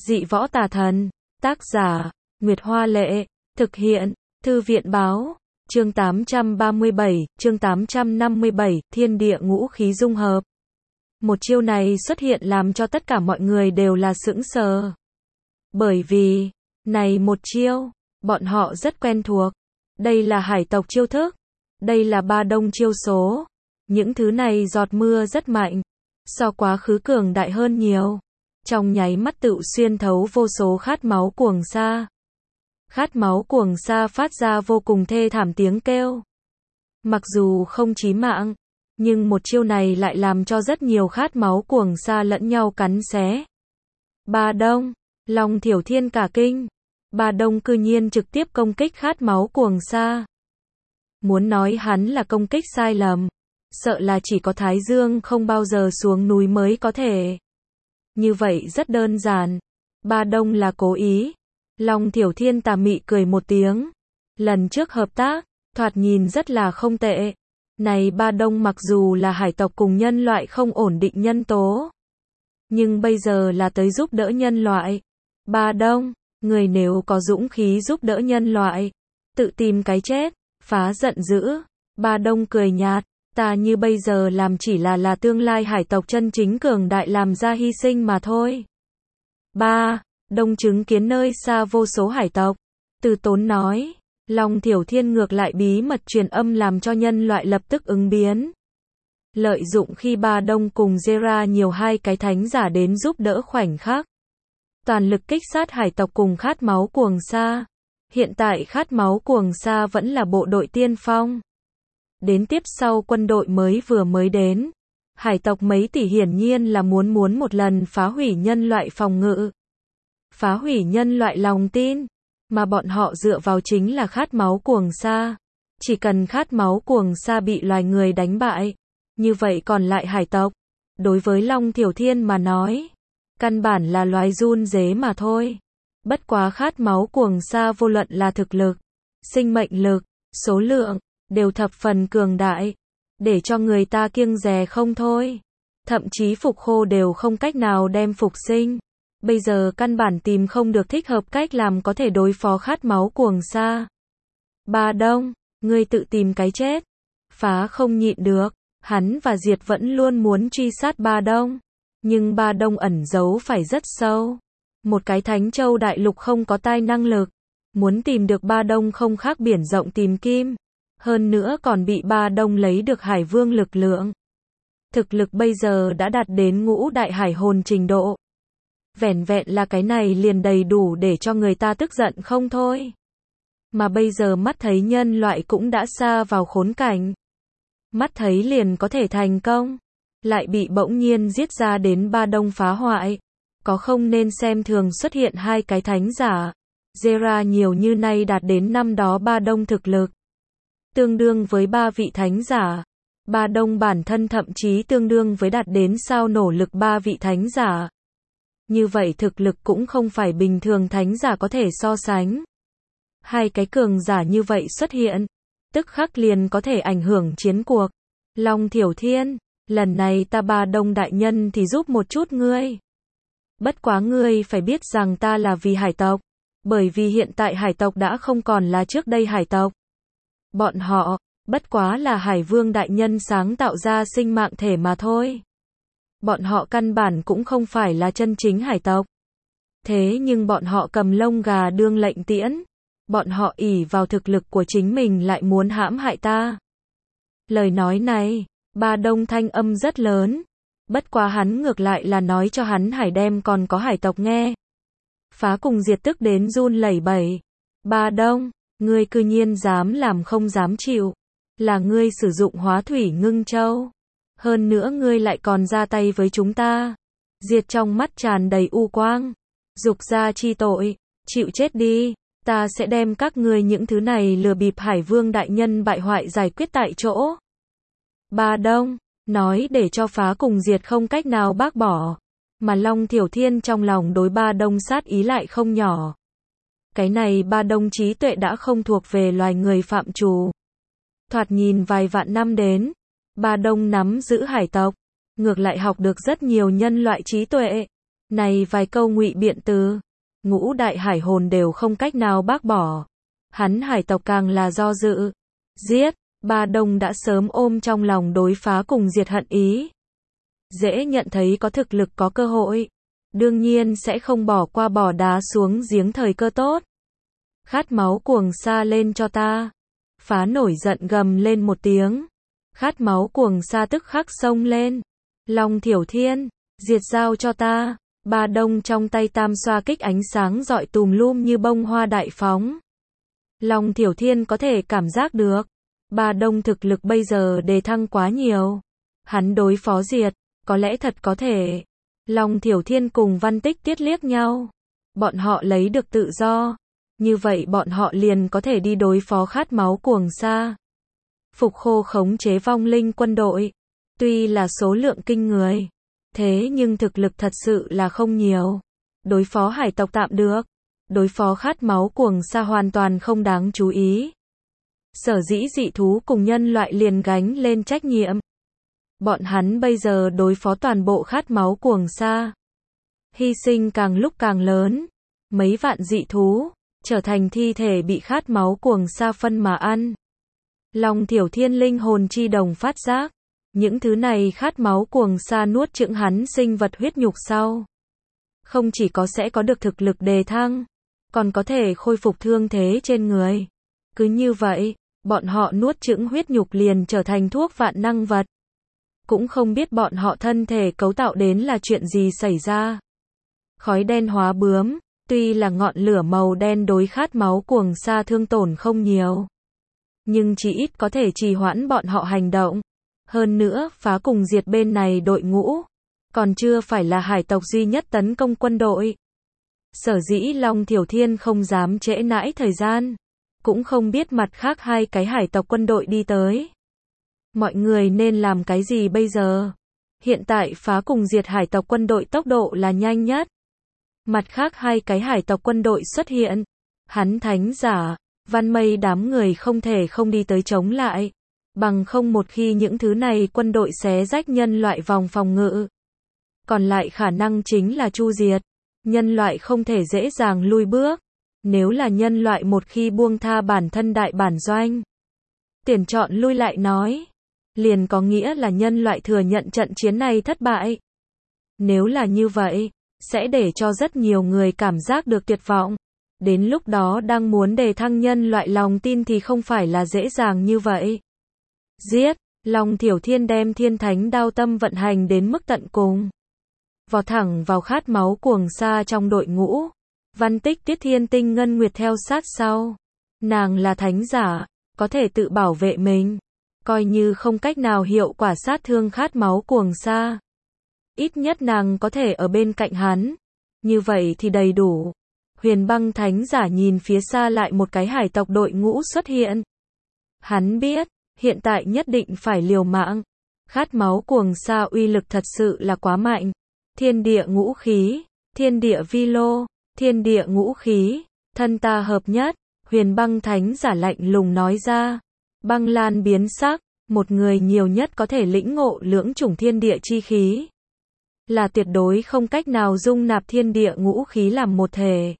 Dị võ tà thần. Tác giả, Nguyệt Hoa Lệ. Thực hiện, Thư viện Báo. Chương 837, chương 857, thiên địa ngũ khí dung hợp. Một chiêu này xuất hiện làm cho tất cả mọi người đều là sững sờ. Bởi vì, này một chiêu, bọn họ rất quen thuộc. Đây là hải tộc chiêu thức. Đây là Ba Đông chiêu số. Những thứ này giọt mưa rất mạnh. So quá khứ cường đại hơn nhiều. Trong nháy mắt tự xuyên thấu vô số khát máu cuồng sa. Khát máu cuồng sa phát ra vô cùng thê thảm tiếng kêu. Mặc dù không chí mạng, nhưng một chiêu này lại làm cho rất nhiều khát máu cuồng sa lẫn nhau cắn xé. Ba Đông, Long Thiểu Thiên cả kinh. Ba Đông cư nhiên trực tiếp công kích khát máu cuồng sa. Muốn nói hắn là công kích sai lầm, sợ là chỉ có Thái Dương không bao giờ xuống núi mới có thể. Như vậy rất đơn giản. Ba Đông là cố ý. Long Thiểu Thiên tà mị cười một tiếng. Lần trước hợp tác, thoạt nhìn rất là không tệ. Này Ba Đông mặc dù là hải tộc cùng nhân loại không ổn định nhân tố, nhưng bây giờ là tới giúp đỡ nhân loại. Ba Đông, người nếu có dũng khí giúp đỡ nhân loại, tự tìm cái chết. Phá giận dữ. Ba Đông cười nhạt. Ta như bây giờ làm chỉ là tương lai hải tộc chân chính cường đại làm ra hy sinh mà thôi. Ba Đông chứng kiến nơi xa vô số hải tộc. Từ Tốn nói. Long Thiểu Thiên ngược lại bí mật truyền âm làm cho nhân loại lập tức ứng biến. Lợi dụng khi Ba Đông cùng Zera nhiều hai cái thánh giả đến giúp đỡ khoảnh khắc. Toàn lực kích sát hải tộc cùng khát máu cuồng sa. Hiện tại khát máu cuồng sa vẫn là bộ đội tiên phong. Đến tiếp sau quân đội vừa mới đến. Hải tộc mấy tỷ hiển nhiên là muốn một lần phá hủy nhân loại phòng ngự. Phá hủy nhân loại lòng tin. Mà bọn họ dựa vào chính là khát máu cuồng sa. Chỉ cần khát máu cuồng sa bị loài người đánh bại. Như vậy còn lại hải tộc. Đối với Long Thiểu Thiên mà nói. Căn bản là loài run rế mà thôi. Bất quá khát máu cuồng sa vô luận là thực lực, sinh mệnh lực, số lượng, đều thập phần cường đại. Để cho người ta kiêng dè không thôi. Thậm chí phục khô đều không cách nào đem phục sinh. Bây giờ căn bản tìm không được thích hợp cách làm có thể đối phó khát máu cuồng sa. Ba Đông, ngươi tự tìm cái chết. Phá không nhịn được. Hắn và Diệt vẫn luôn muốn truy sát Ba Đông. Nhưng Ba Đông ẩn giấu phải rất sâu. Một cái Thánh Châu đại lục không có tai năng lực. Muốn tìm được Ba Đông không khác biển rộng tìm kim. Hơn nữa còn bị Ba Đông lấy được hải vương lực lượng. Thực lực bây giờ đã đạt đến ngũ đại hải hồn trình độ. Vẻn vẹn là cái này liền đầy đủ để cho người ta tức giận không thôi. Mà bây giờ mắt thấy nhân loại cũng đã xa vào khốn cảnh. Mắt thấy liền có thể thành công. Lại bị bỗng nhiên giết ra đến Ba Đông phá hoại. Có không nên xem thường xuất hiện hai cái thánh giả. Zera nhiều như nay đạt đến năm đó Ba Đông thực lực. Tương đương với 3 vị thánh giả. Ba Đông bản thân thậm chí tương đương với đạt đến sao nổ lực 3 vị thánh giả. Như vậy thực lực cũng không phải bình thường thánh giả có thể so sánh. Hai cái cường giả như vậy xuất hiện. Tức khắc liền có thể ảnh hưởng chiến cuộc. Long Thiểu Thiên, lần này ta Ba Đông đại nhân thì giúp một chút ngươi. Bất quá ngươi phải biết rằng ta là vì hải tộc. Bởi vì hiện tại hải tộc đã không còn là trước đây hải tộc. Bọn họ, bất quá là hải vương đại nhân sáng tạo ra sinh mạng thể mà thôi. Bọn họ căn bản cũng không phải là chân chính hải tộc. Thế nhưng bọn họ cầm lông gà đương lệnh tiễn. Bọn họ ỷ vào thực lực của chính mình lại muốn hãm hại ta. Lời nói này, Ba Đông thanh âm rất lớn. Bất quá hắn ngược lại là nói cho hắn hải đem còn có hải tộc nghe. Phá cùng Diệt tức đến run lẩy bẩy. Ba Đông, ngươi cư nhiên dám làm không dám chịu. Là ngươi sử dụng hóa thủy ngưng châu. Hơn nữa ngươi lại còn ra tay với chúng ta. Diệt trong mắt tràn đầy u quang. Dục ra chi tội. Chịu chết đi. Ta sẽ đem các ngươi những thứ này lừa bịp hải vương đại nhân bại hoại giải quyết tại chỗ. Ba Đông, nói để cho Phá cùng Diệt không cách nào bác bỏ. Mà Long Thiểu Thiên trong lòng đối Ba Đông sát ý lại không nhỏ. Cái này Ba Đông trí tuệ đã không thuộc về loài người phạm trù. Thoạt nhìn vài vạn năm đến, Ba Đông nắm giữ hải tộc, ngược lại học được rất nhiều nhân loại trí tuệ. Này vài câu ngụy biện từ ngũ đại hải hồn đều không cách nào bác bỏ. Hắn hải tộc càng là do dự. Giết, Ba Đông đã sớm ôm trong lòng đối phá cùng diệt hận ý. Dễ nhận thấy có thực lực có cơ hội. Đương nhiên sẽ không bỏ qua bỏ đá xuống giếng thời cơ tốt. Khát máu cuồng sa lên cho ta. Phá nổi giận gầm lên một tiếng. Khát máu cuồng sa tức khắc xông lên. Long Thiểu Thiên, diệt giao cho ta. Ba Đông trong tay tam xoa kích ánh sáng rọi tùm lum như bông hoa đại phóng. Long Thiểu Thiên có thể cảm giác được. Ba Đông thực lực bây giờ đề thăng quá nhiều. Hắn đối phó diệt, có lẽ thật có thể. Long Thiểu Thiên cùng Văn Tích Tiết liếc nhau. Bọn họ lấy được tự do. Như vậy bọn họ liền có thể đi đối phó khát máu cuồng sa. Phục Khô khống chế vong linh quân đội. Tuy là số lượng kinh người. Thế nhưng thực lực thật sự là không nhiều. Đối phó hải tộc tạm được. Đối phó khát máu cuồng sa hoàn toàn không đáng chú ý. Sở dĩ dị thú cùng nhân loại liền gánh lên trách nhiệm. Bọn hắn bây giờ đối phó toàn bộ khát máu cuồng sa. Hy sinh càng lúc càng lớn. Mấy vạn dị thú, trở thành thi thể bị khát máu cuồng sa phân mà ăn. Long Thiểu Thiên linh hồn chi đồng phát giác. Những thứ này khát máu cuồng sa nuốt chửng hắn sinh vật huyết nhục sau. Không chỉ có sẽ có được thực lực đề thăng, còn có thể khôi phục thương thế trên người. Cứ như vậy, bọn họ nuốt chửng huyết nhục liền trở thành thuốc vạn năng vật. Cũng không biết bọn họ thân thể cấu tạo đến là chuyện gì xảy ra. Khói đen hóa bướm, tuy là ngọn lửa màu đen đối khát máu cuồng sa thương tổn không nhiều. Nhưng chỉ ít có thể trì hoãn bọn họ hành động. Hơn nữa, phá cùng diệt bên này đội ngũ. Còn chưa phải là hải tộc duy nhất tấn công quân đội. Sở dĩ Long Thiểu Thiên không dám trễ nãi thời gian. Cũng không biết mặt khác hai cái hải tộc quân đội đi tới. Mọi người nên làm cái gì bây giờ? Hiện tại phá cùng diệt hải tộc quân đội tốc độ là nhanh nhất. Mặt khác hai cái hải tộc quân đội xuất hiện. Hắn thánh giả, Văn Mây đám người không thể không đi tới chống lại. Bằng không một khi những thứ này quân đội xé rách nhân loại vòng phòng ngự. Còn lại khả năng chính là chu diệt. Nhân loại không thể dễ dàng lui bước. Nếu là nhân loại một khi buông tha bản thân đại bản doanh. Tuyển chọn lui lại nói. Liền có nghĩa là nhân loại thừa nhận trận chiến này thất bại. Nếu là như vậy, sẽ để cho rất nhiều người cảm giác được tuyệt vọng. Đến lúc đó đang muốn đề thăng nhân loại lòng tin thì không phải là dễ dàng như vậy. Giết, Long Thiểu Thiên đem thiên thánh đao tâm vận hành đến mức tận cùng. Vò thẳng vào khát máu cuồng sa trong đội ngũ. Văn Tích Tiết Thiên Tinh Ngân Nguyệt theo sát sau. Nàng là thánh giả, có thể tự bảo vệ mình. Coi như không cách nào hiệu quả sát thương khát máu cuồng sa. Ít nhất nàng có thể ở bên cạnh hắn. Như vậy thì đầy đủ. Huyền Băng thánh giả nhìn phía xa lại một cái hải tộc đội ngũ xuất hiện. Hắn biết, hiện tại nhất định phải liều mạng. Khát máu cuồng sa uy lực thật sự là quá mạnh. Thiên địa ngũ khí, thiên địa vi lô, thiên địa ngũ khí, thân ta hợp nhất. Huyền Băng thánh giả lạnh lùng nói ra. Băng Lan biến sắc, một người nhiều nhất có thể lĩnh ngộ lưỡng chủng thiên địa chi khí. Là tuyệt đối không cách nào dung nạp thiên địa ngũ khí làm một thể.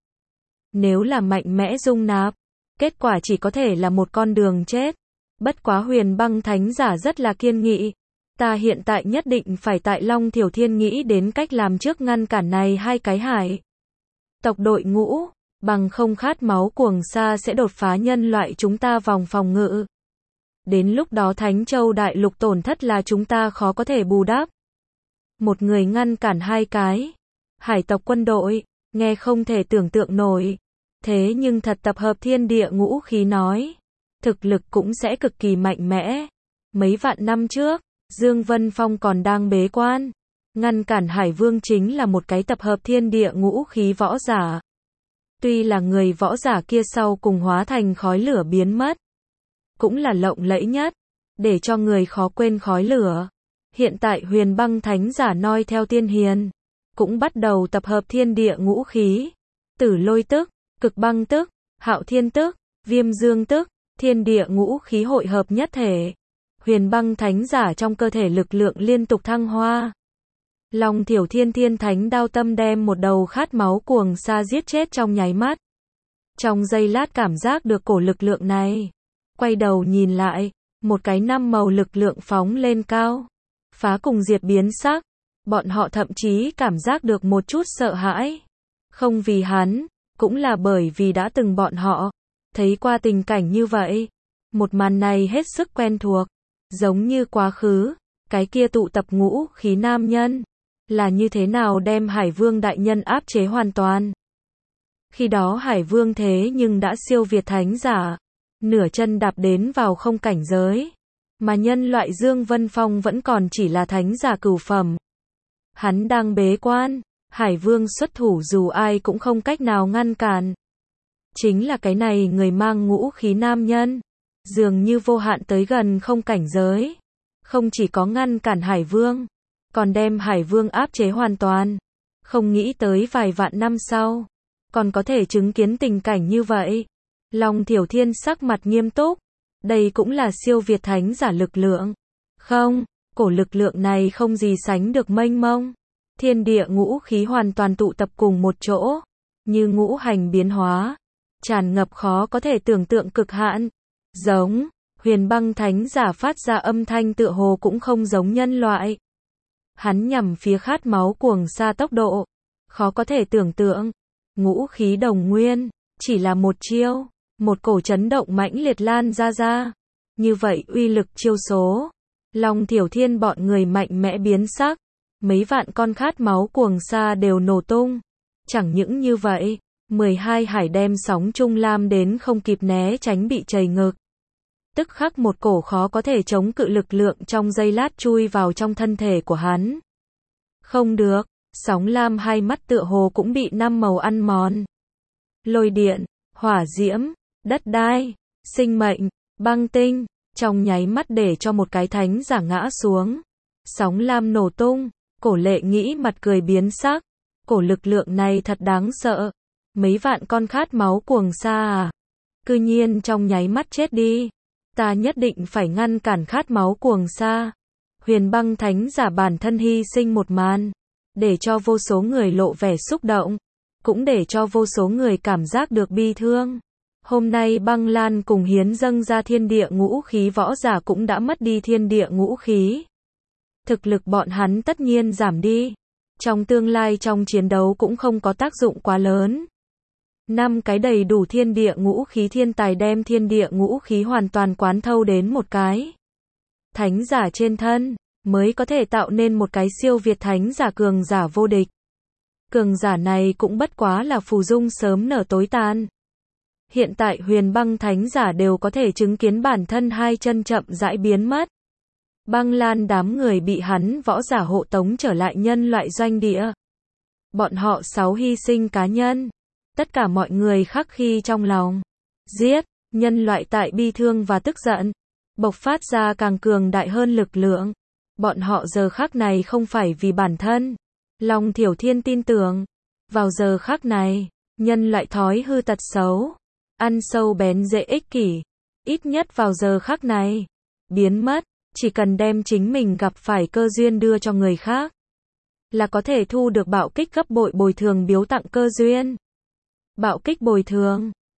Nếu là mạnh mẽ dung nạp, kết quả chỉ có thể là một con đường chết. Bất quá Huyền Băng thánh giả rất là kiên nghị. Ta hiện tại nhất định phải tại Long Thiểu Thiên nghĩ đến cách làm trước ngăn cản này hai cái hải tộc đội ngũ, bằng không khát máu cuồng sa sẽ đột phá nhân loại chúng ta vòng phòng ngự. Đến lúc đó Thánh Châu đại lục tổn thất là chúng ta khó có thể bù đắp. Một người ngăn cản hai cái hải tộc quân đội, nghe không thể tưởng tượng nổi. Thế nhưng thật tập hợp thiên địa ngũ khí nói, thực lực cũng sẽ cực kỳ mạnh mẽ. Mấy vạn năm trước, Dương Vân Phong còn đang bế quan. Ngăn cản Hải Vương chính là một cái tập hợp thiên địa ngũ khí võ giả. Tuy là người võ giả kia sau cùng hóa thành khói lửa biến mất. Cũng là lộng lẫy nhất, để cho người khó quên khói lửa. Hiện tại Huyền Băng thánh giả noi theo tiên hiền. Cũng bắt đầu tập hợp thiên địa ngũ khí. Tử lôi tức, cực băng tức, hạo thiên tức, viêm dương tức, thiên địa ngũ khí hội hợp nhất thể. Huyền Băng thánh giả trong cơ thể lực lượng liên tục thăng hoa. Long Thiểu Thiên thiên thánh đao tâm đem một đầu khát máu cuồng sa giết chết trong nháy mắt. Trong giây lát cảm giác được cổ lực lượng này. Quay đầu nhìn lại, một cái năm màu lực lượng phóng lên cao. Phá cùng diệt biến sắc. Bọn họ thậm chí cảm giác được một chút sợ hãi. Không vì hắn, cũng là bởi vì đã từng bọn họ thấy qua tình cảnh như vậy. Một màn này hết sức quen thuộc, giống như quá khứ, cái kia tụ tập ngũ khí nam nhân, là như thế nào đem Hải Vương đại nhân áp chế hoàn toàn. Khi đó Hải Vương thế nhưng đã siêu việt thánh giả, nửa chân đạp đến vào không cảnh giới, mà nhân loại Dương Vân Phong vẫn còn chỉ là thánh giả cửu phẩm. Hắn đang bế quan, Hải Vương xuất thủ dù ai cũng không cách nào ngăn cản. Chính là cái này người mang ngũ khí nam nhân, dường như vô hạn tới gần không cảnh giới. Không chỉ có ngăn cản Hải Vương, còn đem Hải Vương áp chế hoàn toàn. Không nghĩ tới vài vạn năm sau, còn có thể chứng kiến tình cảnh như vậy. Long Thiểu Thiên sắc mặt nghiêm túc. Đây cũng là siêu việt thánh giả lực lượng. Không, cổ lực lượng này không gì sánh được mênh mông. Thiên địa ngũ khí hoàn toàn tụ tập cùng một chỗ, như ngũ hành biến hóa, tràn ngập khó có thể tưởng tượng cực hạn. Giống, Huyền Băng thánh giả phát ra âm thanh tựa hồ cũng không giống nhân loại. Hắn nhằm phía khát máu cuồng sa tốc độ, khó có thể tưởng tượng. Ngũ khí đồng nguyên, chỉ là một chiêu, một cổ chấn động mãnh liệt lan ra. Như vậy uy lực chiêu số, Long Thiểu Thiên bọn người mạnh mẽ biến sắc. Mấy vạn con khát máu cuồng sa đều nổ tung. Chẳng những như vậy, 12 hải đem sóng trung lam đến không kịp né tránh bị chày ngược. Tức khắc một cổ khó có thể chống cự lực lượng trong giây lát chui vào trong thân thể của hắn. Không được, sóng lam hai mắt tựa hồ cũng bị năm màu ăn mòn. Lôi điện, hỏa diễm, đất đai, sinh mệnh, băng tinh, trong nháy mắt để cho một cái thánh giả ngã xuống. Sóng lam nổ tung. Cổ Lệ nghĩ mặt cười biến sắc. Cổ lực lượng này thật đáng sợ. Mấy vạn con khát máu cuồng sa à. Cư nhiên trong nháy mắt chết đi. Ta nhất định phải ngăn cản khát máu cuồng sa. Huyền Băng thánh giả bản thân hy sinh một màn. Để cho vô số người lộ vẻ xúc động. Cũng để cho vô số người cảm giác được bi thương. Hôm nay Băng Lan cùng hiến dâng ra thiên địa ngũ khí võ giả cũng đã mất đi thiên địa ngũ khí. Thực lực bọn hắn tất nhiên giảm đi. Trong tương lai trong chiến đấu cũng không có tác dụng quá lớn. 5 cái đầy đủ thiên địa ngũ khí thiên tài đem thiên địa ngũ khí hoàn toàn quán thâu đến một cái thánh giả trên thân, mới có thể tạo nên một cái siêu việt thánh giả cường giả vô địch. Cường giả này cũng bất quá là phù dung sớm nở tối tàn. Hiện tại Huyền Băng thánh giả đều có thể chứng kiến bản thân hai chân chậm rãi biến mất. Băng Lan đám người bị hắn võ giả hộ tống trở lại nhân loại doanh địa. Bọn họ 6 hy sinh cá nhân. Tất cả mọi người khắc khi trong lòng. Giết, nhân loại tại bi thương và tức giận. Bộc phát ra càng cường đại hơn lực lượng. Bọn họ giờ khắc này không phải vì bản thân. Long Thiểu Thiên tin tưởng. Vào giờ khắc này, nhân loại thói hư tật xấu. Ăn sâu bén rễ ích kỷ. Ít nhất vào giờ khắc này. Biến mất. Chỉ cần đem chính mình gặp phải cơ duyên đưa cho người khác, là có thể thu được bạo kích gấp bội bồi thường biếu tặng cơ duyên. Bạo kích bồi thường,